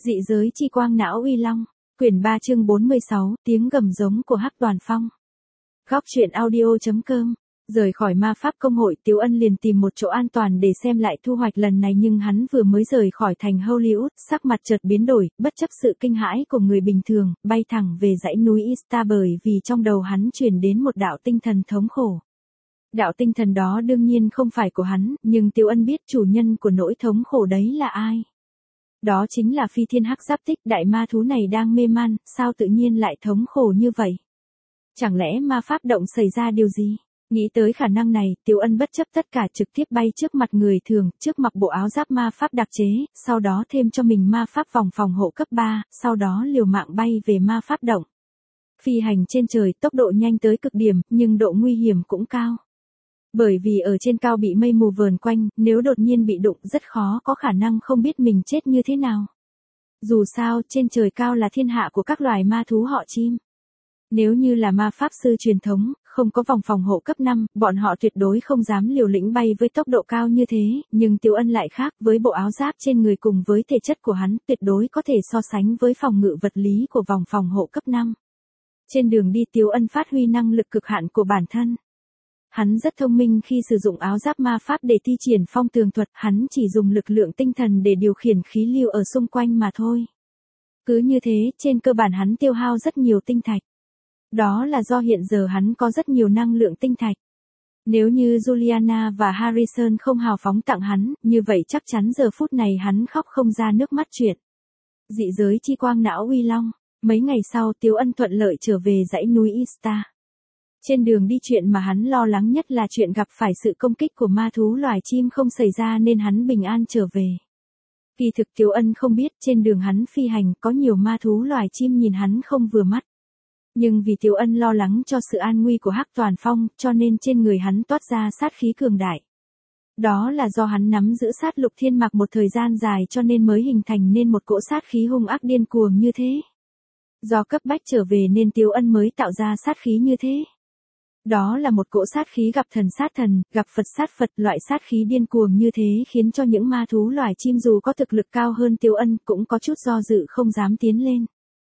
Dị giới chi quang não uy long, quyển 3 chương 46, tiếng gầm giống của Hắc Toàn Phong. Góc truyện audio.com. Rời khỏi ma pháp công hội, Tiếu Ân liền tìm một chỗ an toàn để xem lại thu hoạch lần này, nhưng hắn vừa mới rời khỏi thành Hollywood, sắc mặt chợt biến đổi, bất chấp sự kinh hãi của người bình thường, bay thẳng về dãy núi Ista, bởi vì trong đầu hắn truyền đến một đạo tinh thần thống khổ. Đạo tinh thần đó đương nhiên không phải của hắn, nhưng Tiếu Ân biết chủ nhân của nỗi thống khổ đấy là ai. Đó chính là Phi Thiên Hắc Giáp Tích, đại ma thú này đang mê man, sao tự nhiên lại thống khổ như vậy? Chẳng lẽ ma pháp động xảy ra điều gì? Nghĩ tới khả năng này, Tiếu Ân bất chấp tất cả trực tiếp bay trước mặt người thường, trước mặc bộ áo giáp ma pháp đặc chế, sau đó thêm cho mình ma pháp vòng phòng hộ cấp 3, sau đó liều mạng bay về ma pháp động. Phi hành trên trời, tốc độ nhanh tới cực điểm, nhưng độ nguy hiểm cũng cao. Bởi vì ở trên cao bị mây mù vờn quanh, nếu đột nhiên bị đụng rất khó có khả năng không biết mình chết như thế nào. Dù sao, trên trời cao là thiên hạ của các loài ma thú họ chim. Nếu như là ma pháp sư truyền thống, không có vòng phòng hộ cấp 5, bọn họ tuyệt đối không dám liều lĩnh bay với tốc độ cao như thế, nhưng Tiếu Ân lại khác, với bộ áo giáp trên người cùng với thể chất của hắn, tuyệt đối có thể so sánh với phòng ngự vật lý của vòng phòng hộ cấp 5. Trên đường đi, Tiếu Ân phát huy năng lực cực hạn của bản thân. Hắn rất thông minh khi sử dụng áo giáp ma pháp để thi triển phong tường thuật, hắn chỉ dùng lực lượng tinh thần để điều khiển khí lưu ở xung quanh mà thôi. Cứ như thế, trên cơ bản hắn tiêu hao rất nhiều tinh thạch. Đó là do hiện giờ hắn có rất nhiều năng lượng tinh thạch. Nếu như Juliana và Harrison không hào phóng tặng hắn, như vậy chắc chắn giờ phút này hắn khóc không ra nước mắt chuyện. Dị giới chi quang não uy long. Mấy ngày sau, Tiếu Ân thuận lợi trở về dãy núi Ista. Trên đường đi, chuyện mà hắn lo lắng nhất là chuyện gặp phải sự công kích của ma thú loài chim không xảy ra nên hắn bình an trở về. Kỳ thực Tiếu Ân không biết trên đường hắn phi hành có nhiều ma thú loài chim nhìn hắn không vừa mắt. Nhưng vì Tiếu Ân lo lắng cho sự an nguy của Hắc Toàn Phong cho nên trên người hắn toát ra sát khí cường đại. Đó là do hắn nắm giữ sát lục thiên mạc một thời gian dài cho nên mới hình thành nên một cỗ sát khí hung ác điên cuồng như thế. Do cấp bách trở về nên Tiếu Ân mới tạo ra sát khí như thế. Đó là một cỗ sát khí gặp thần sát thần, gặp Phật sát Phật, loại sát khí điên cuồng như thế khiến cho những ma thú loài chim dù có thực lực cao hơn Tiếu Ân cũng có chút do dự không dám tiến lên.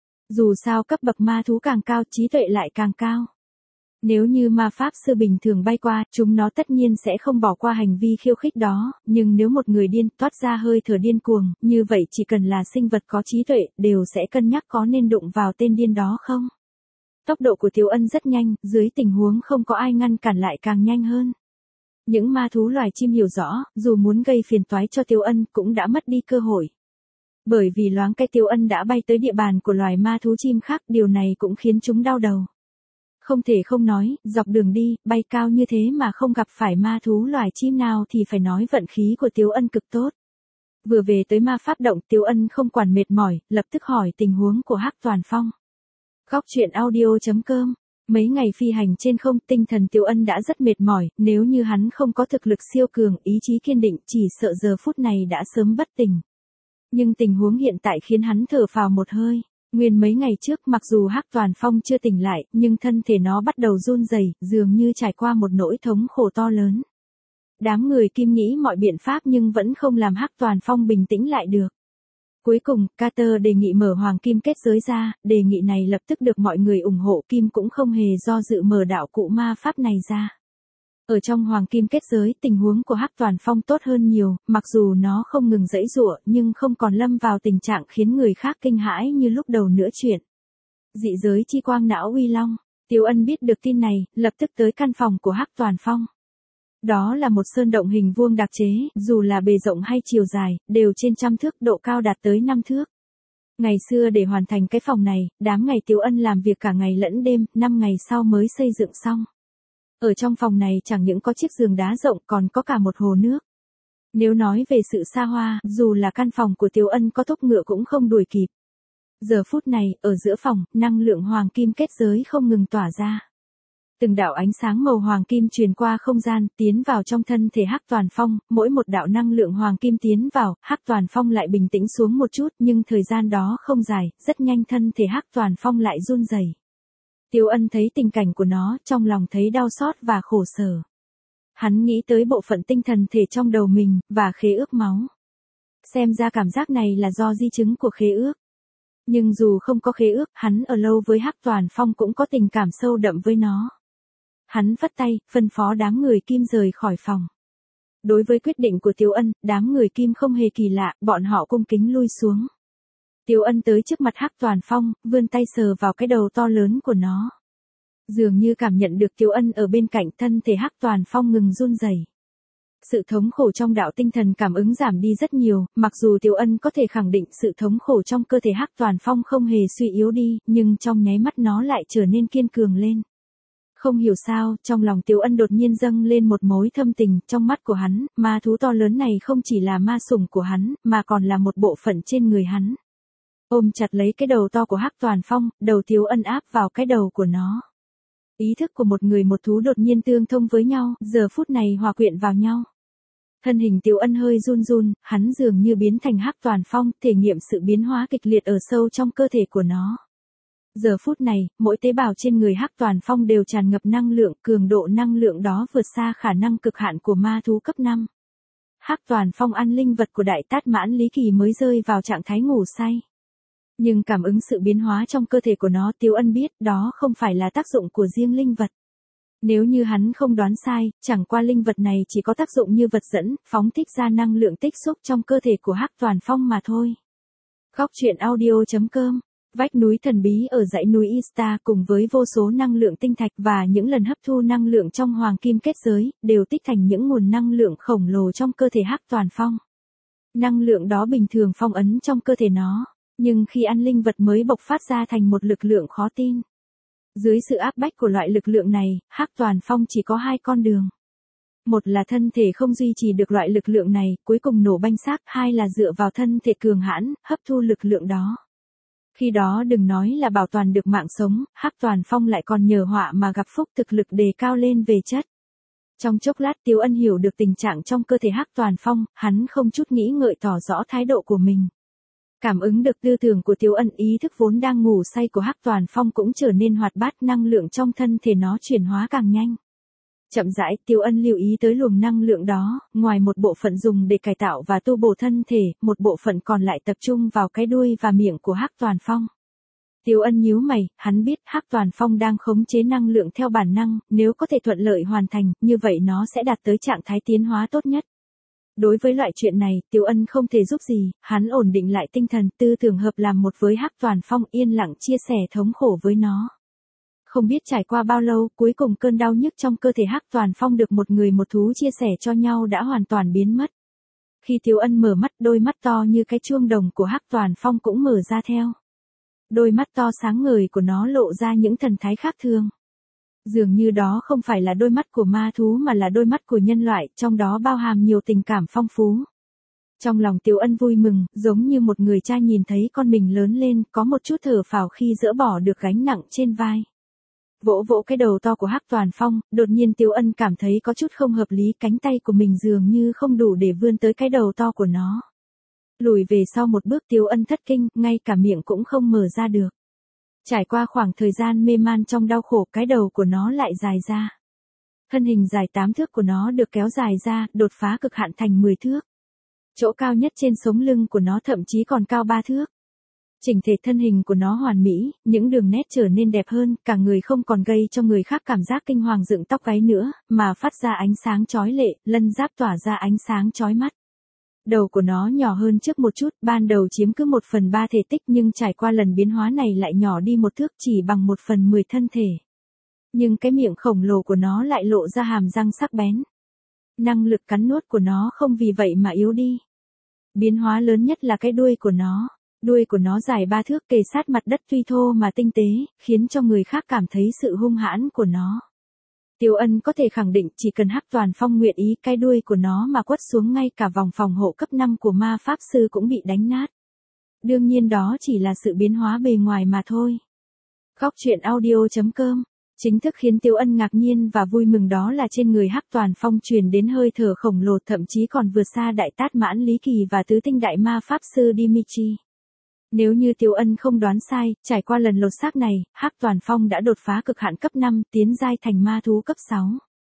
Dù sao cấp bậc ma thú càng cao, trí tuệ lại càng cao. Nếu như ma pháp sư bình thường bay qua, chúng nó tất nhiên sẽ không bỏ qua hành vi khiêu khích đó, nhưng nếu một người điên toát ra hơi thở điên cuồng, như vậy chỉ cần là sinh vật có trí tuệ, đều sẽ cân nhắc có nên đụng vào tên điên đó không. Tốc độ của Tiếu Ân rất nhanh, dưới tình huống không có ai ngăn cản lại càng nhanh hơn. Những ma thú loài chim hiểu rõ, dù muốn gây phiền toái cho Tiếu Ân cũng đã mất đi cơ hội. Bởi vì loáng cái Tiếu Ân đã bay tới địa bàn của loài ma thú chim khác, điều này cũng khiến chúng đau đầu. Không thể không nói, dọc đường đi, bay cao như thế mà không gặp phải ma thú loài chim nào thì phải nói vận khí của Tiếu Ân cực tốt. Vừa về tới ma pháp động, Tiếu Ân không quản mệt mỏi, lập tức hỏi tình huống của Hắc Toàn Phong. Góc truyện audio.com. Mấy ngày phi hành trên không, tinh thần Tiếu Ân đã rất mệt mỏi, nếu như hắn không có thực lực siêu cường, ý chí kiên định, chỉ sợ giờ phút này đã sớm bất tỉnh. Nhưng tình huống hiện tại khiến hắn thở phào một hơi. Nguyên mấy ngày trước, mặc dù Hắc Toàn Phong chưa tỉnh lại, nhưng thân thể nó bắt đầu run rẩy, dường như trải qua một nỗi thống khổ to lớn. Đám người Kim nghĩ mọi biện pháp nhưng vẫn không làm Hắc Toàn Phong bình tĩnh lại được. Cuối cùng, Carter đề nghị mở hoàng kim kết giới ra, đề nghị này lập tức được mọi người ủng hộ, Kim cũng không hề do dự mở đạo cụ ma pháp này ra. Ở trong hoàng kim kết giới, tình huống của Hắc Toàn Phong tốt hơn nhiều, mặc dù nó không ngừng giãy giụa, nhưng không còn lâm vào tình trạng khiến người khác kinh hãi như lúc đầu nữa chuyện. Dị giới chi quang não uy long. Tiếu Ân biết được tin này, lập tức tới căn phòng của Hắc Toàn Phong. Đó là một sơn động hình vuông đặc chế, dù là bề rộng hay chiều dài, đều trên 100 thước, độ cao đạt tới 5 thước. Ngày xưa để hoàn thành cái phòng này, đám ngày Tiếu Ân làm việc cả ngày lẫn đêm, 5 ngày sau mới xây dựng xong. Ở trong phòng này chẳng những có chiếc giường đá rộng còn có cả một hồ nước. Nếu nói về sự xa hoa, dù là căn phòng của Tiếu Ân có thúc ngựa cũng không đuổi kịp. Giờ phút này, ở giữa phòng, năng lượng hoàng kim kết giới không ngừng tỏa ra. Từng đạo ánh sáng màu hoàng kim truyền qua không gian, tiến vào trong thân thể Hắc Toàn Phong, mỗi một đạo năng lượng hoàng kim tiến vào, Hắc Toàn Phong lại bình tĩnh xuống một chút, nhưng thời gian đó không dài, rất nhanh thân thể Hắc Toàn Phong lại run rẩy. Tiếu Ân thấy tình cảnh của nó, trong lòng thấy đau xót và khổ sở. Hắn nghĩ tới bộ phận tinh thần thể trong đầu mình, và khế ước máu. Xem ra cảm giác này là do di chứng của khế ước. Nhưng dù không có khế ước, hắn ở lâu với Hắc Toàn Phong cũng có tình cảm sâu đậm với nó. Hắn vất tay, phân phó đám người Kim rời khỏi phòng. Đối với quyết định của Tiếu Ân, đám người Kim không hề kỳ lạ, bọn họ cung kính lui xuống. Tiếu Ân tới trước mặt Hắc Toàn Phong, vươn tay sờ vào cái đầu to lớn của nó. Dường như cảm nhận được Tiếu Ân ở bên cạnh, thân thể Hắc Toàn Phong ngừng run rẩy. Sự thống khổ trong đạo tinh thần cảm ứng giảm đi rất nhiều, mặc dù Tiếu Ân có thể khẳng định sự thống khổ trong cơ thể Hắc Toàn Phong không hề suy yếu đi, nhưng trong nháy mắt nó lại trở nên kiên cường lên. Không hiểu sao, trong lòng Tiếu Ân đột nhiên dâng lên một mối thâm tình, trong mắt của hắn, ma thú to lớn này không chỉ là ma sủng của hắn, mà còn là một bộ phận trên người hắn. Ôm chặt lấy cái đầu to của Hắc Toàn Phong, đầu Tiếu Ân áp vào cái đầu của nó. Ý thức của một người một thú đột nhiên tương thông với nhau, giờ phút này hòa quyện vào nhau. Thân hình Tiếu Ân hơi run run, hắn dường như biến thành Hắc Toàn Phong, thể nghiệm sự biến hóa kịch liệt ở sâu trong cơ thể của nó. Giờ phút này, mỗi tế bào trên người Hắc Toàn Phong đều tràn ngập năng lượng, cường độ năng lượng đó vượt xa khả năng cực hạn của ma thú cấp 5. Hắc Toàn Phong ăn linh vật của Đại Tát Mãn Lý Kỳ mới rơi vào trạng thái ngủ say. Nhưng cảm ứng sự biến hóa trong cơ thể của nó, Tiếu Ân biết đó không phải là tác dụng của riêng linh vật. Nếu như hắn không đoán sai, chẳng qua linh vật này chỉ có tác dụng như vật dẫn, phóng thích ra năng lượng tích xúc trong cơ thể của Hắc Toàn Phong mà thôi. Góc truyện audio.com. Vách núi thần bí ở dãy núi Ista cùng với vô số năng lượng tinh thạch và những lần hấp thu năng lượng trong hoàng kim kết giới, đều tích thành những nguồn năng lượng khổng lồ trong cơ thể Hắc Toàn Phong. Năng lượng đó bình thường phong ấn trong cơ thể nó, nhưng khi ăn linh vật mới bộc phát ra thành một lực lượng khó tin. Dưới sự áp bách của loại lực lượng này, Hắc Toàn Phong chỉ có hai con đường. Một là thân thể không duy trì được loại lực lượng này, cuối cùng nổ banh xác, hai là dựa vào thân thể cường hãn, hấp thu lực lượng đó. Khi đó đừng nói là bảo toàn được mạng sống, Hắc Toàn Phong lại còn nhờ họa mà gặp phúc, thực lực đề cao lên về chất. Trong chốc lát Tiếu Ân hiểu được tình trạng trong cơ thể Hắc Toàn Phong, hắn không chút nghĩ ngợi tỏ rõ thái độ của mình. Cảm ứng được tư tưởng của Tiếu Ân, ý thức vốn đang ngủ say của Hắc Toàn Phong cũng trở nên hoạt bát, năng lượng trong thân thể nó chuyển hóa càng nhanh. Chậm rãi, Tiếu Ân lưu ý tới luồng năng lượng đó, ngoài một bộ phận dùng để cải tạo và tu bổ thân thể, một bộ phận còn lại tập trung vào cái đuôi và miệng của Hắc Toàn Phong. Tiếu Ân nhíu mày, hắn biết Hắc Toàn Phong đang khống chế năng lượng theo bản năng, nếu có thể thuận lợi hoàn thành, như vậy nó sẽ đạt tới trạng thái tiến hóa tốt nhất. Đối với loại chuyện này, Tiếu Ân không thể giúp gì, hắn ổn định lại tinh thần, tư tưởng hợp làm một với Hắc Toàn Phong, yên lặng chia sẻ thống khổ với nó. Không biết trải qua bao lâu, cuối cùng cơn đau nhức trong cơ thể Hắc Toàn Phong được một người một thú chia sẻ cho nhau đã hoàn toàn biến mất. Khi Tiếu Ân mở mắt, đôi mắt to như cái chuông đồng của Hắc Toàn Phong cũng mở ra theo. Đôi mắt to sáng ngời của nó lộ ra những thần thái khác thường. Dường như đó không phải là đôi mắt của ma thú mà là đôi mắt của nhân loại, trong đó bao hàm nhiều tình cảm phong phú. Trong lòng Tiếu Ân vui mừng, giống như một người cha nhìn thấy con mình lớn lên, có một chút thở phào khi dỡ bỏ được gánh nặng trên vai. Vỗ vỗ cái đầu to của Hắc Toàn Phong, đột nhiên Tiếu Ân cảm thấy có chút không hợp lý, cánh tay của mình dường như không đủ để vươn tới cái đầu to của nó. Lùi về sau một bước, Tiếu Ân thất kinh, ngay cả miệng cũng không mở ra được. Trải qua khoảng thời gian mê man trong đau khổ, cái đầu của nó lại dài ra. Thân hình dài 8 thước của nó được kéo dài ra, đột phá cực hạn thành 10 thước. Chỗ cao nhất trên sống lưng của nó thậm chí còn cao 3 thước. Chỉnh thể thân hình của nó hoàn mỹ, những đường nét trở nên đẹp hơn, cả người không còn gây cho người khác cảm giác kinh hoàng dựng tóc gáy nữa, mà phát ra ánh sáng chói lệ, lân giáp tỏa ra ánh sáng chói mắt. Đầu của nó nhỏ hơn trước một chút, ban đầu chiếm cứ 1/3 thể tích nhưng trải qua lần biến hóa này lại nhỏ đi 1 thước, chỉ bằng 1/10 thân thể. Nhưng cái miệng khổng lồ của nó lại lộ ra hàm răng sắc bén. Năng lực cắn nuốt của nó không vì vậy mà yếu đi. Biến hóa lớn nhất là cái đuôi của nó. Đuôi của nó dài 3 thước kề sát mặt đất, tuy thô mà tinh tế, khiến cho người khác cảm thấy sự hung hãn của nó. Tiếu Ân có thể khẳng định chỉ cần Hắc Toàn Phong nguyện ý, cái đuôi của nó mà quất xuống ngay cả vòng phòng hộ cấp 5 của ma pháp sư cũng bị đánh nát. Đương nhiên đó chỉ là sự biến hóa bề ngoài mà thôi. Góc truyện audio.com. Chính thức khiến Tiếu Ân ngạc nhiên và vui mừng đó là trên người Hắc Toàn Phong truyền đến hơi thở khổng lồ, thậm chí còn vượt xa Đại Tát Mãn Lý Kỳ và tứ tinh đại ma pháp sư Dimitri. Nếu như Tiếu Ân không đoán sai, trải qua lần lột xác này, Hắc Toàn Phong đã đột phá cực hạn cấp 5, tiến giai thành ma thú cấp 6.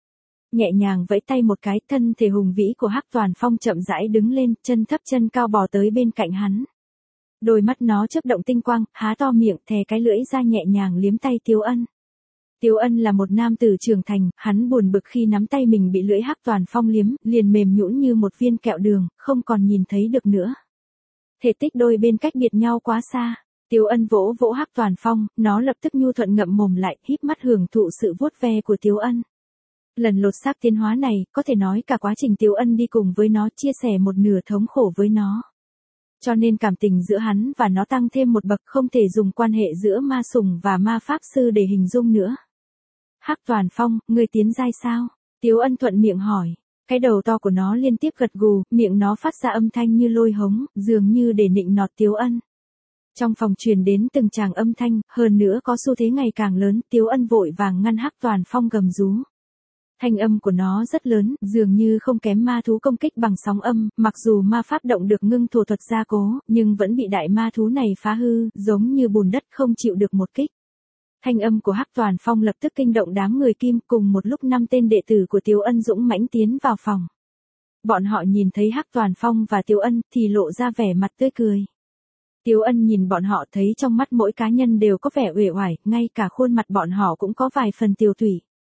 Nhẹ nhàng vẫy tay một cái, thân thể hùng vĩ của Hắc Toàn Phong chậm rãi đứng lên, chân thấp chân cao bò tới bên cạnh hắn. Đôi mắt nó chớp động tinh quang, há to miệng, thè cái lưỡi ra nhẹ nhàng liếm tay Tiếu Ân. Tiếu Ân là một nam tử trưởng thành, hắn buồn bực khi nắm tay mình bị lưỡi Hắc Toàn Phong liếm, liền mềm nhũn như một viên kẹo đường, không còn nhìn thấy được nữa. Thể tích đôi bên cách biệt nhau quá xa. Tiếu Ân vỗ vỗ Hắc Toàn Phong, nó lập tức nhu thuận ngậm mồm lại, híp mắt hưởng thụ sự vuốt ve của Tiếu Ân. Lần lột xác tiến hóa này, có thể nói cả quá trình Tiếu Ân đi cùng với nó, chia sẻ một nửa thống khổ với nó. Cho nên cảm tình giữa hắn và nó tăng thêm một bậc, không thể dùng quan hệ giữa ma sủng và ma pháp sư để hình dung nữa. Hắc Toàn Phong, ngươi tiến giai sao? Tiếu Ân thuận miệng hỏi. Cái đầu to của nó liên tiếp gật gù, miệng nó phát ra âm thanh như lôi hống, dường như để nịnh nọt Tiếu Ân. Trong phòng truyền đến từng tràng âm thanh, hơn nữa có xu thế ngày càng lớn, Tiếu Ân vội vàng ngăn Hắc Toàn Phong gầm rú. Thanh âm của nó rất lớn, dường như không kém ma thú công kích bằng sóng âm, mặc dù ma pháp động được ngưng thổ thuật gia cố, nhưng vẫn bị đại ma thú này phá hư, giống như bùn đất không chịu được một kích. Thanh âm của Hắc Toàn Phong lập tức kinh động đám người Kim, cùng một lúc 5 tên đệ tử của Tiếu Ân dũng mãnh tiến vào phòng. Bọn họ nhìn thấy Hắc Toàn Phong và Tiếu Ân thì lộ ra vẻ mặt tươi cười. Tiếu Ân nhìn bọn họ thấy trong mắt mỗi cá nhân đều có vẻ uể oải, ngay cả khuôn mặt bọn họ cũng có vài phần tiều tụy.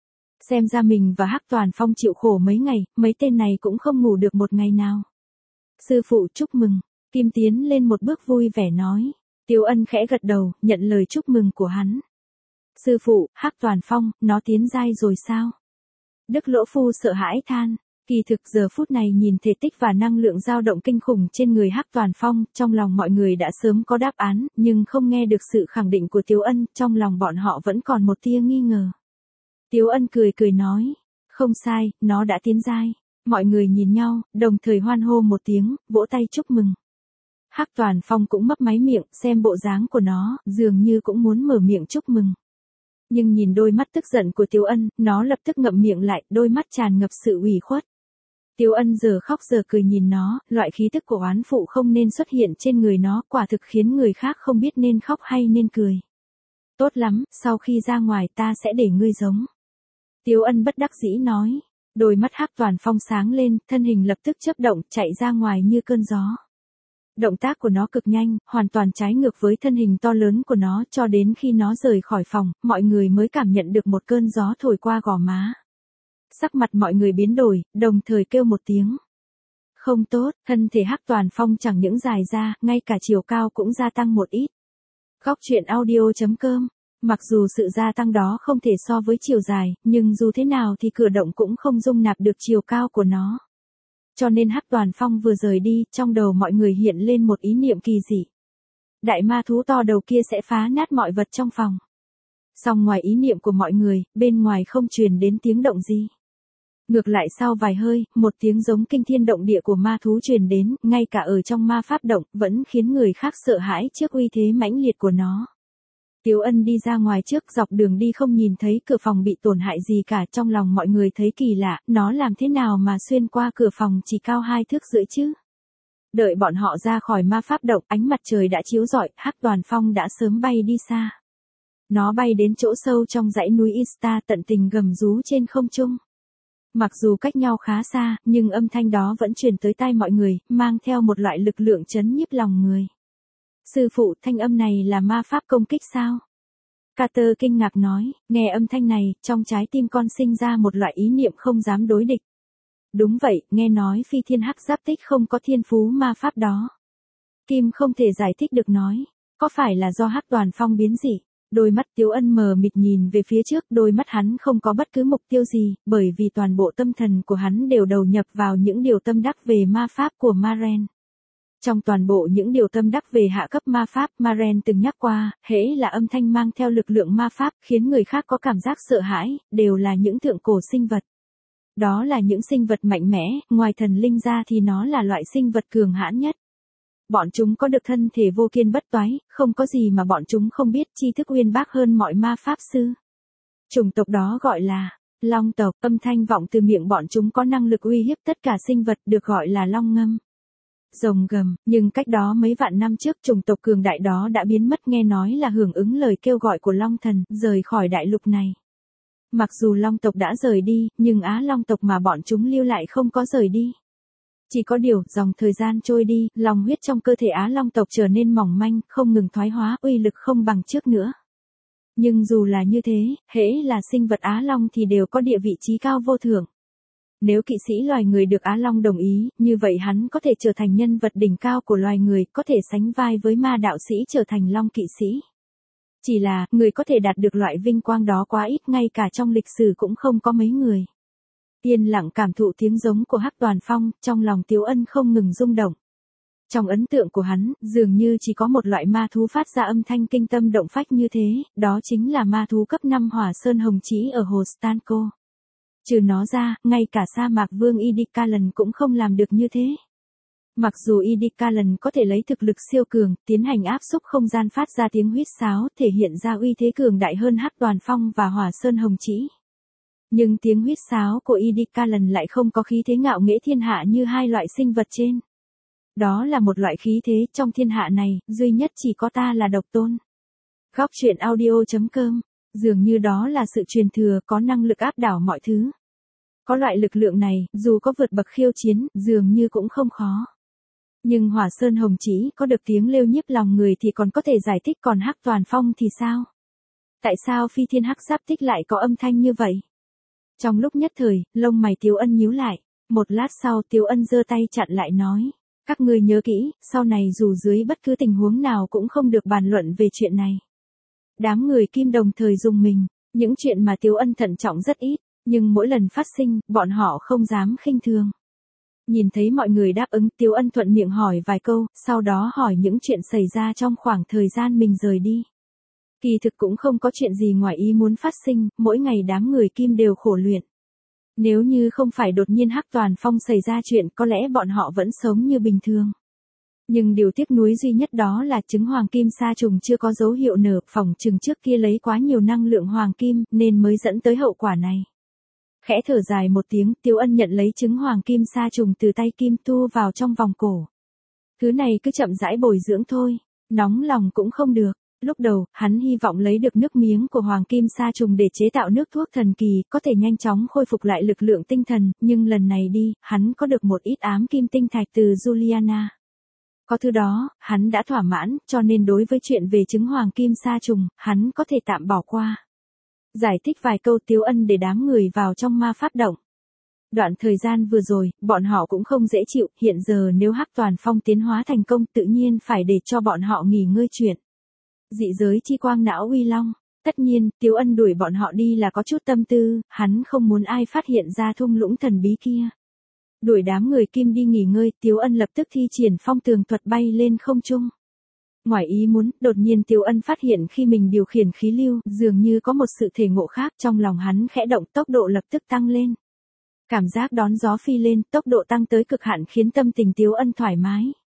Xem ra mình và Hắc Toàn Phong chịu khổ mấy ngày, mấy tên này cũng không ngủ được một ngày nào. Sư phụ chúc mừng, Kim tiến lên một bước vui vẻ nói. Tiếu Ân khẽ gật đầu, nhận lời chúc mừng của hắn. Sư phụ, Hắc Toàn Phong, nó tiến giai rồi sao? Đức Lỗ Phu sợ hãi than. Kỳ thực giờ phút này nhìn thể tích và năng lượng dao động kinh khủng trên người Hắc Toàn Phong, trong lòng mọi người đã sớm có đáp án, nhưng không nghe được sự khẳng định của Tiếu Ân, trong lòng bọn họ vẫn còn một tia nghi ngờ. Tiếu Ân cười cười nói, không sai, nó đã tiến giai. Mọi người nhìn nhau, đồng thời hoan hô một tiếng, vỗ tay chúc mừng. Hắc Toàn Phong cũng mấp máy miệng, xem bộ dáng của nó, dường như cũng muốn mở miệng chúc mừng. Nhưng nhìn đôi mắt tức giận của Tiếu Ân, nó lập tức ngậm miệng lại, đôi mắt tràn ngập sự ủy khuất. Tiếu Ân giờ khóc giờ cười nhìn nó, loại khí tức của oán phụ không nên xuất hiện trên người nó, quả thực khiến người khác không biết nên khóc hay nên cười. Tốt lắm, sau khi ra ngoài ta sẽ để ngươi giống. Tiếu Ân bất đắc dĩ nói. Đôi mắt Hắc Toàn Phong sáng lên, thân hình lập tức chớp động, chạy ra ngoài như cơn gió. Động tác của nó cực nhanh, hoàn toàn trái ngược với thân hình to lớn của nó, cho đến khi nó rời khỏi phòng, mọi người mới cảm nhận được một cơn gió thổi qua gò má. Sắc mặt mọi người biến đổi, đồng thời kêu một tiếng. Không tốt, thân thể Hắc Toàn Phong chẳng những dài ra, ngay cả chiều cao cũng gia tăng một ít. Góc truyện audio.com. Mặc dù sự gia tăng đó không thể so với chiều dài, nhưng dù thế nào thì cửa động cũng không dung nạp được chiều cao của nó. Cho nên Hắc Toàn Phong vừa rời đi, trong đầu mọi người hiện lên một ý niệm kỳ dị. Đại ma thú to đầu kia sẽ phá nát mọi vật trong phòng. Song ngoài ý niệm của mọi người, bên ngoài không truyền đến tiếng động gì. Ngược lại sau vài hơi, một tiếng giống kinh thiên động địa của ma thú truyền đến, ngay cả ở trong ma pháp động, vẫn khiến người khác sợ hãi trước uy thế mãnh liệt của nó. Tiếu Ân đi ra ngoài trước, dọc đường đi không nhìn thấy cửa phòng bị tổn hại gì cả, trong lòng mọi người thấy kỳ lạ, nó làm thế nào mà xuyên qua cửa phòng chỉ cao 2 thước rưỡi chứ? Đợi bọn họ ra khỏi ma pháp động, ánh mặt trời đã chiếu rọi, Hắc Toàn Phong đã sớm bay đi xa. Nó bay đến chỗ sâu trong dãy núi Ista, tận tình gầm rú trên không trung. Mặc dù cách nhau khá xa, nhưng âm thanh đó vẫn truyền tới tai mọi người, mang theo một loại lực lượng chấn nhiếp lòng người. Sư phụ, thanh âm này là ma pháp công kích sao? Carter kinh ngạc nói, nghe âm thanh này, trong trái tim con sinh ra một loại ý niệm không dám đối địch. Đúng vậy, nghe nói phi thiên hắc giáp tích không có thiên phú ma pháp đó. Kim không thể giải thích được nói, có phải là do Hắc Toàn Phong biến dị? Đôi mắt Tiếu Ân mờ mịt nhìn về phía trước, đôi mắt hắn không có bất cứ mục tiêu gì, bởi vì toàn bộ tâm thần của hắn đều đầu nhập vào những điều tâm đắc về ma pháp của Maren. Trong toàn bộ những điều tâm đắc về hạ cấp ma pháp, Maren từng nhắc qua, hễ là âm thanh mang theo lực lượng ma pháp, khiến người khác có cảm giác sợ hãi, đều là những thượng cổ sinh vật. Đó là những sinh vật mạnh mẽ, ngoài thần linh ra thì nó là loại sinh vật cường hãn nhất. Bọn chúng có được thân thể vô kiên bất toái, không có gì mà bọn chúng không biết, tri thức uyên bác hơn mọi ma pháp sư. Chủng tộc đó gọi là Long tộc, âm thanh vọng từ miệng bọn chúng có năng lực uy hiếp tất cả sinh vật, được gọi là Long ngâm. Rồng gầm, nhưng cách đó mấy vạn năm trước chủng tộc cường đại đó đã biến mất, nghe nói là hưởng ứng lời kêu gọi của Long thần, rời khỏi đại lục này. Mặc dù Long tộc đã rời đi, nhưng Á Long tộc mà bọn chúng lưu lại không có rời đi. Chỉ có điều, dòng thời gian trôi đi, lòng huyết trong cơ thể Á Long tộc trở nên mỏng manh, không ngừng thoái hóa, uy lực không bằng trước nữa. Nhưng dù là như thế, hễ là sinh vật Á Long thì đều có địa vị chí cao vô thượng. Nếu kỵ sĩ loài người được Á Long đồng ý, như vậy hắn có thể trở thành nhân vật đỉnh cao của loài người, có thể sánh vai với ma đạo sĩ trở thành Long kỵ sĩ. Chỉ là, người có thể đạt được loại vinh quang đó quá ít, ngay cả trong lịch sử cũng không có mấy người. Yên lặng cảm thụ tiếng giống của Hắc Toàn Phong, trong lòng Tiếu Ân không ngừng rung động. Trong ấn tượng của hắn, dường như chỉ có một loại ma thú phát ra âm thanh kinh tâm động phách như thế, đó chính là ma thú cấp 5 Hỏa Sơn Hồng Trĩ ở hồ Stanko. Trừ nó ra, ngay cả sa mạc vương Idikalan cũng không làm được như thế. Mặc dù Idikalan có thể lấy thực lực siêu cường, tiến hành áp xúc không gian phát ra tiếng huýt sáo, thể hiện ra uy thế cường đại hơn Hắc Toàn Phong và Hỏa Sơn Hồng Trĩ. Nhưng tiếng huýt sáo của Idikalan lại không có khí thế ngạo nghễ thiên hạ như hai loại sinh vật trên. Đó là một loại khí thế trong thiên hạ này, duy nhất chỉ có ta là độc tôn. Góc truyện audio.com, dường như đó là sự truyền thừa có năng lực áp đảo mọi thứ. Có loại lực lượng này, dù có vượt bậc khiêu chiến, dường như cũng không khó. Nhưng Hỏa Sơn Hồng Trĩ có được tiếng lêu nhiếp lòng người thì còn có thể giải thích, còn Hắc Toàn Phong thì sao? Tại sao Phi Thiên Hắc Giáp Tích lại có âm thanh như vậy? Trong lúc nhất thời, lông mày Tiếu Ân nhíu lại, một lát sau Tiếu Ân giơ tay chặn lại nói. Các ngươi nhớ kỹ, sau này dù dưới bất cứ tình huống nào cũng không được bàn luận về chuyện này. Đám người Kim đồng thời dùng mình, những chuyện mà Tiếu Ân thận trọng rất ít, nhưng mỗi lần phát sinh, bọn họ không dám khinh thường. Nhìn thấy mọi người đáp ứng, Tiếu Ân thuận miệng hỏi vài câu, sau đó hỏi những chuyện xảy ra trong khoảng thời gian mình rời đi. Kỳ thực cũng không có chuyện gì ngoài ý muốn phát sinh, mỗi ngày đám người Kim đều khổ luyện. Nếu như không phải đột nhiên Hắc Toàn Phong xảy ra chuyện, có lẽ bọn họ vẫn sống như bình thường. Nhưng điều tiếc nuối duy nhất đó là trứng hoàng kim sa trùng chưa có dấu hiệu nở, phỏng chừng trước kia lấy quá nhiều năng lượng hoàng kim, nên mới dẫn tới hậu quả này. Khẽ thở dài một tiếng, Tiếu Ân nhận lấy trứng hoàng kim sa trùng từ tay Kim Tu vào trong vòng cổ. Thứ này cứ chậm rãi bồi dưỡng thôi, nóng lòng cũng không được. Lúc đầu, hắn hy vọng lấy được nước miếng của hoàng kim sa trùng để chế tạo nước thuốc thần kỳ, có thể nhanh chóng khôi phục lại lực lượng tinh thần, nhưng lần này đi, hắn có được một ít ám kim tinh thạch từ Juliana. Có thứ đó, hắn đã thỏa mãn, cho nên đối với chuyện về trứng hoàng kim sa trùng, hắn có thể tạm bỏ qua. Giải thích vài câu Tiếu Ân để đám người vào trong ma pháp động. Đoạn thời gian vừa rồi, bọn họ cũng không dễ chịu, hiện giờ nếu Hắc Toàn Phong tiến hóa thành công tự nhiên phải để cho bọn họ nghỉ ngơi chuyện. Dị giới chi quang não uy long, tất nhiên, Tiếu Ân đuổi bọn họ đi là có chút tâm tư, hắn không muốn ai phát hiện ra thung lũng thần bí kia. Đuổi đám người Kim đi nghỉ ngơi, Tiếu Ân lập tức thi triển phong tường thuật bay lên không trung. Ngoài ý muốn, đột nhiên Tiếu Ân phát hiện khi mình điều khiển khí lưu, dường như có một sự thể ngộ khác, trong lòng hắn khẽ động, tốc độ lập tức tăng lên. Cảm giác đón gió phi lên, tốc độ tăng tới cực hạn khiến tâm tình Tiếu Ân thoải mái.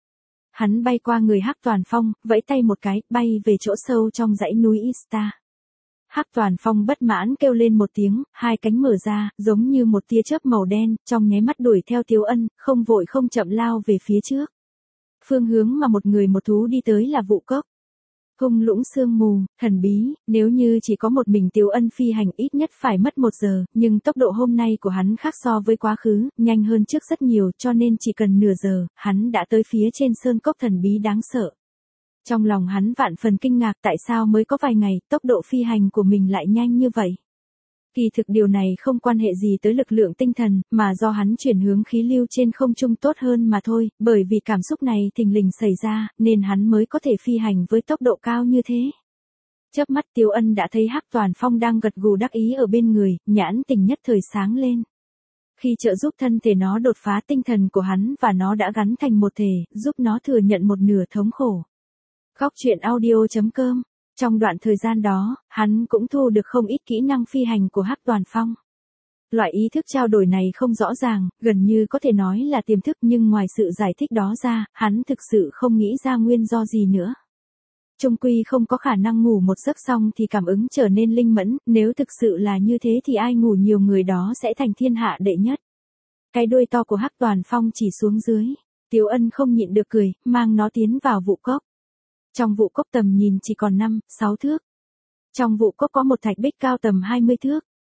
Hắn bay qua người Hắc Toàn Phong, vẫy tay một cái, bay về chỗ sâu trong dãy núi Ista. Hắc Toàn Phong bất mãn kêu lên một tiếng, hai cánh mở ra, giống như một tia chớp màu đen, trong nháy mắt đuổi theo Tiếu Ân, không vội không chậm lao về phía trước. Phương hướng mà một người một thú đi tới là Vụ Cốc. Thung lũng sương mù, thần bí, nếu như chỉ có một mình Tiếu Ân phi hành ít nhất phải mất 1 giờ, nhưng tốc độ hôm nay của hắn khác so với quá khứ, nhanh hơn trước rất nhiều, cho nên chỉ cần nửa giờ, hắn đã tới phía trên sơn cốc thần bí đáng sợ. Trong lòng hắn vạn phần kinh ngạc tại sao mới có vài ngày, tốc độ phi hành của mình lại nhanh như vậy. Kỳ thực điều này không quan hệ gì tới lực lượng tinh thần, mà do hắn chuyển hướng khí lưu trên không trung tốt hơn mà thôi, bởi vì cảm xúc này thình lình xảy ra, nên hắn mới có thể phi hành với tốc độ cao như thế. Chớp mắt Tiếu Ân đã thấy Hắc Toàn Phong đang gật gù đắc ý ở bên người, nhãn tình nhất thời sáng lên. Khi trợ giúp thân thể nó đột phá tinh thần của hắn và nó đã gắn thành một thể, giúp nó thừa nhận một nửa thống khổ. Góc truyện audio.com. Trong đoạn thời gian đó, hắn cũng thu được không ít kỹ năng phi hành của Hắc Toàn Phong. Loại ý thức trao đổi này không rõ ràng, gần như có thể nói là tiềm thức, nhưng ngoài sự giải thích đó ra, hắn thực sự không nghĩ ra nguyên do gì nữa. Chung quy không có khả năng ngủ một giấc xong thì cảm ứng trở nên linh mẫn, nếu thực sự là như thế thì ai ngủ nhiều người đó sẽ thành thiên hạ đệ nhất. Cái đuôi to của Hắc Toàn Phong chỉ xuống dưới. Tiếu Ân không nhịn được cười, mang nó tiến vào vụ cốc. Trong vụ cốc tầm nhìn chỉ còn 5, 6 thước. Trong vụ cốc có một thạch bích cao tầm 20 thước.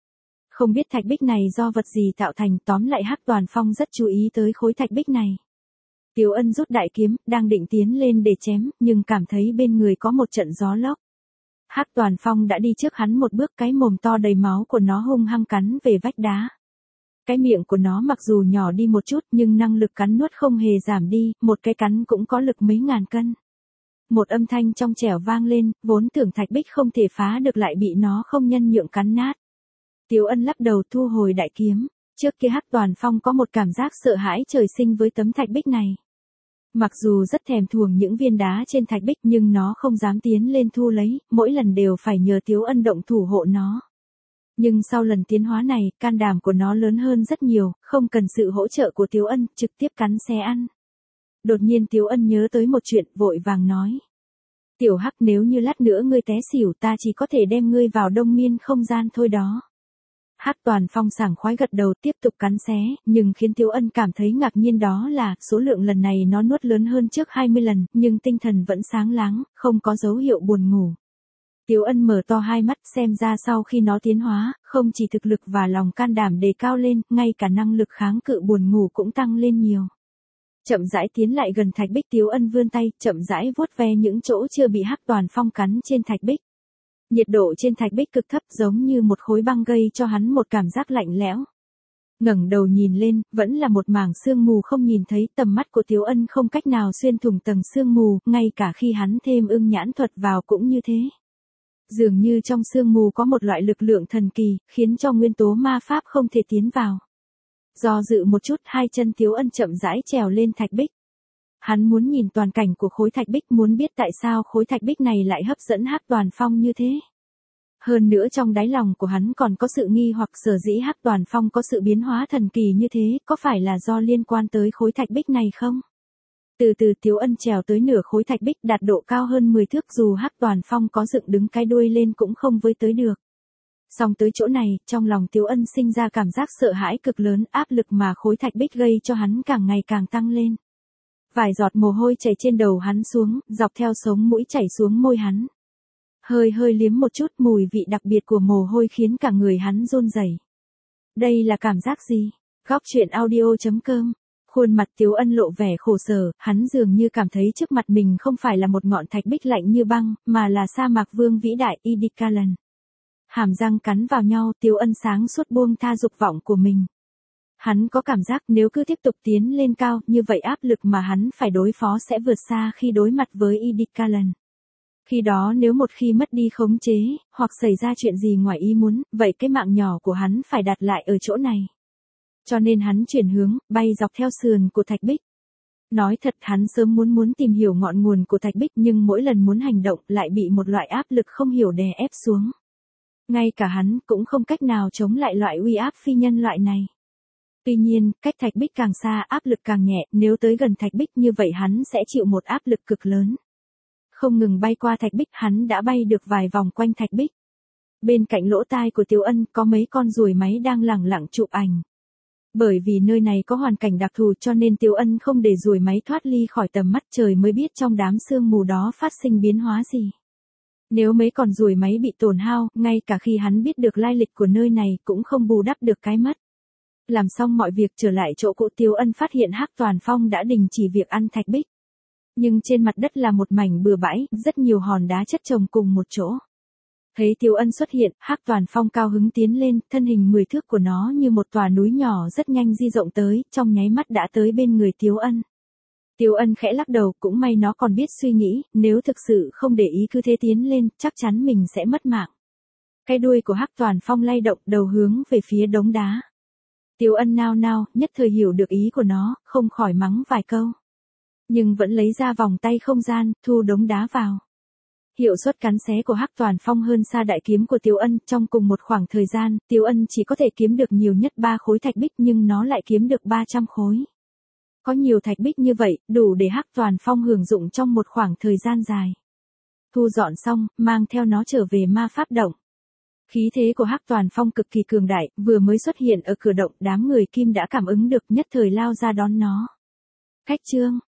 Không biết thạch bích này do vật gì tạo thành, tóm lại Hắc Toàn Phong rất chú ý tới khối thạch bích này. Tiếu Ân rút đại kiếm, đang định tiến lên để chém, nhưng cảm thấy bên người có một trận gió lốc. Hắc Toàn Phong đã đi trước hắn một bước, cái mồm to đầy máu của nó hung hăng cắn về vách đá. Cái miệng của nó mặc dù nhỏ đi một chút nhưng năng lực cắn nuốt không hề giảm đi, một cái cắn cũng có lực mấy ngàn cân. Một âm thanh trong trẻo vang lên, vốn tưởng thạch bích không thể phá được lại bị nó không nhân nhượng cắn nát. Tiếu Ân lắc đầu thu hồi đại kiếm, trước kia Hắc Toàn Phong có một cảm giác sợ hãi trời sinh với tấm thạch bích này. Mặc dù rất thèm thuồng những viên đá trên thạch bích nhưng nó không dám tiến lên thu lấy, mỗi lần đều phải nhờ Tiếu Ân động thủ hộ nó. Nhưng sau lần tiến hóa này, can đảm của nó lớn hơn rất nhiều, không cần sự hỗ trợ của Tiếu Ân, trực tiếp cắn xé ăn. Đột nhiên Tiếu Ân nhớ tới một chuyện, vội vàng nói. Tiểu Hắc, nếu như lát nữa ngươi té xỉu ta chỉ có thể đem ngươi vào Đông Miên không gian thôi đó. Hắc Toàn Phong sảng khoái gật đầu tiếp tục cắn xé, nhưng khiến Tiếu Ân cảm thấy ngạc nhiên đó là số lượng lần này nó nuốt lớn hơn trước 20 lần, nhưng tinh thần vẫn sáng láng, không có dấu hiệu buồn ngủ. Tiếu Ân mở to hai mắt, xem ra sau khi nó tiến hóa, không chỉ thực lực và lòng can đảm đề cao lên, ngay cả năng lực kháng cự buồn ngủ cũng tăng lên nhiều. Chậm rãi tiến lại gần thạch bích, Tiếu Ân vươn tay, chậm rãi vuốt ve những chỗ chưa bị Hắc Toàn Phong cắn trên thạch bích. Nhiệt độ trên thạch bích cực thấp, giống như một khối băng gây cho hắn một cảm giác lạnh lẽo. Ngẩng đầu nhìn lên, vẫn là một mảng sương mù không nhìn thấy, tầm mắt của Tiếu Ân không cách nào xuyên thủng tầng sương mù, ngay cả khi hắn thêm ưng nhãn thuật vào cũng như thế. Dường như trong sương mù có một loại lực lượng thần kỳ, khiến cho nguyên tố ma pháp không thể tiến vào. Do dự một chút, hai chân Tiếu Ân chậm rãi trèo lên thạch bích. Hắn muốn nhìn toàn cảnh của khối thạch bích, muốn biết tại sao khối thạch bích này lại hấp dẫn Hắc Toàn Phong như thế. Hơn nữa trong đáy lòng của hắn còn có sự nghi hoặc sở dĩ Hắc Toàn Phong có sự biến hóa thần kỳ như thế, có phải là do liên quan tới khối thạch bích này không? Từ từ Tiếu Ân trèo tới nửa khối thạch bích, đạt độ cao hơn 10 thước, dù Hắc Toàn Phong có dựng đứng cái đuôi lên cũng không với tới được. Xong tới chỗ này, trong lòng Tiếu Ân sinh ra cảm giác sợ hãi cực lớn, áp lực mà khối thạch bích gây cho hắn càng ngày càng tăng lên. Vài giọt mồ hôi chảy trên đầu hắn xuống, dọc theo sống mũi chảy xuống môi hắn. Hơi liếm một chút, mùi vị đặc biệt của mồ hôi khiến cả người hắn run rẩy. Đây là cảm giác gì? Góc truyện audio.com. Khuôn mặt Tiếu Ân lộ vẻ khổ sở, hắn dường như cảm thấy trước mặt mình không phải là một ngọn thạch bích lạnh như băng, mà là sa mạc vương vĩ đại Idikalan. Hàm răng cắn vào nhau, Tiếu Ân sáng suốt buông tha dục vọng của mình. Hắn có cảm giác nếu cứ tiếp tục tiến lên cao, như vậy áp lực mà hắn phải đối phó sẽ vượt xa khi đối mặt với Idikalan. Khi đó nếu một khi mất đi khống chế, hoặc xảy ra chuyện gì ngoài ý muốn, vậy cái mạng nhỏ của hắn phải đặt lại ở chỗ này. Cho nên hắn chuyển hướng, bay dọc theo sườn của thạch bích. Nói thật, hắn sớm muốn tìm hiểu ngọn nguồn của thạch bích, nhưng mỗi lần muốn hành động lại bị một loại áp lực không hiểu đè ép xuống. Ngay cả hắn cũng không cách nào chống lại loại uy áp phi nhân loại này. Tuy nhiên, cách thạch bích càng xa áp lực càng nhẹ, nếu tới gần thạch bích như vậy hắn sẽ chịu một áp lực cực lớn. Không ngừng bay qua thạch bích, hắn đã bay được vài vòng quanh thạch bích. Bên cạnh lỗ tai của Tiếu Ân có mấy con ruồi máy đang lẳng lặng chụp ảnh. Bởi vì nơi này có hoàn cảnh đặc thù cho nên Tiếu Ân không để ruồi máy thoát ly khỏi tầm mắt, trời mới biết trong đám sương mù đó phát sinh biến hóa gì. Nếu mấy con ruồi máy bị tổn hao, ngay cả khi hắn biết được lai lịch của nơi này cũng không bù đắp được cái mất. Làm xong mọi việc trở lại chỗ cũ, Tiếu Ân phát hiện Hắc Toàn Phong đã đình chỉ việc ăn thạch bích. Nhưng trên mặt đất là một mảnh bừa bãi, rất nhiều hòn đá chất chồng cùng một chỗ. Thấy Tiếu Ân xuất hiện, Hắc Toàn Phong cao hứng tiến lên, thân hình 10 thước của nó như một tòa núi nhỏ rất nhanh di rộng tới, trong nháy mắt đã tới bên người Tiếu Ân. Tiếu Ân khẽ lắc đầu, cũng may nó còn biết suy nghĩ, nếu thực sự không để ý cứ thế tiến lên, chắc chắn mình sẽ mất mạng. Cái đuôi của Hắc Toàn Phong lay động, đầu hướng về phía đống đá. Tiếu Ân nao, nhất thời hiểu được ý của nó, không khỏi mắng vài câu. Nhưng vẫn lấy ra vòng tay không gian, thu đống đá vào. Hiệu suất cắn xé của Hắc Toàn Phong hơn xa đại kiếm của Tiếu Ân, trong cùng một khoảng thời gian, Tiếu Ân chỉ có thể kiếm được nhiều nhất 3 khối thạch bích nhưng nó lại kiếm được 300 khối. Có nhiều thạch bích như vậy, đủ để Hắc Toàn Phong hưởng dụng trong một khoảng thời gian dài. Thu dọn xong, mang theo nó trở về ma pháp động. Khí thế của Hắc Toàn Phong cực kỳ cường đại, vừa mới xuất hiện ở cửa động, đám người Kim đã cảm ứng được, nhất thời lao ra đón nó. Khách trương,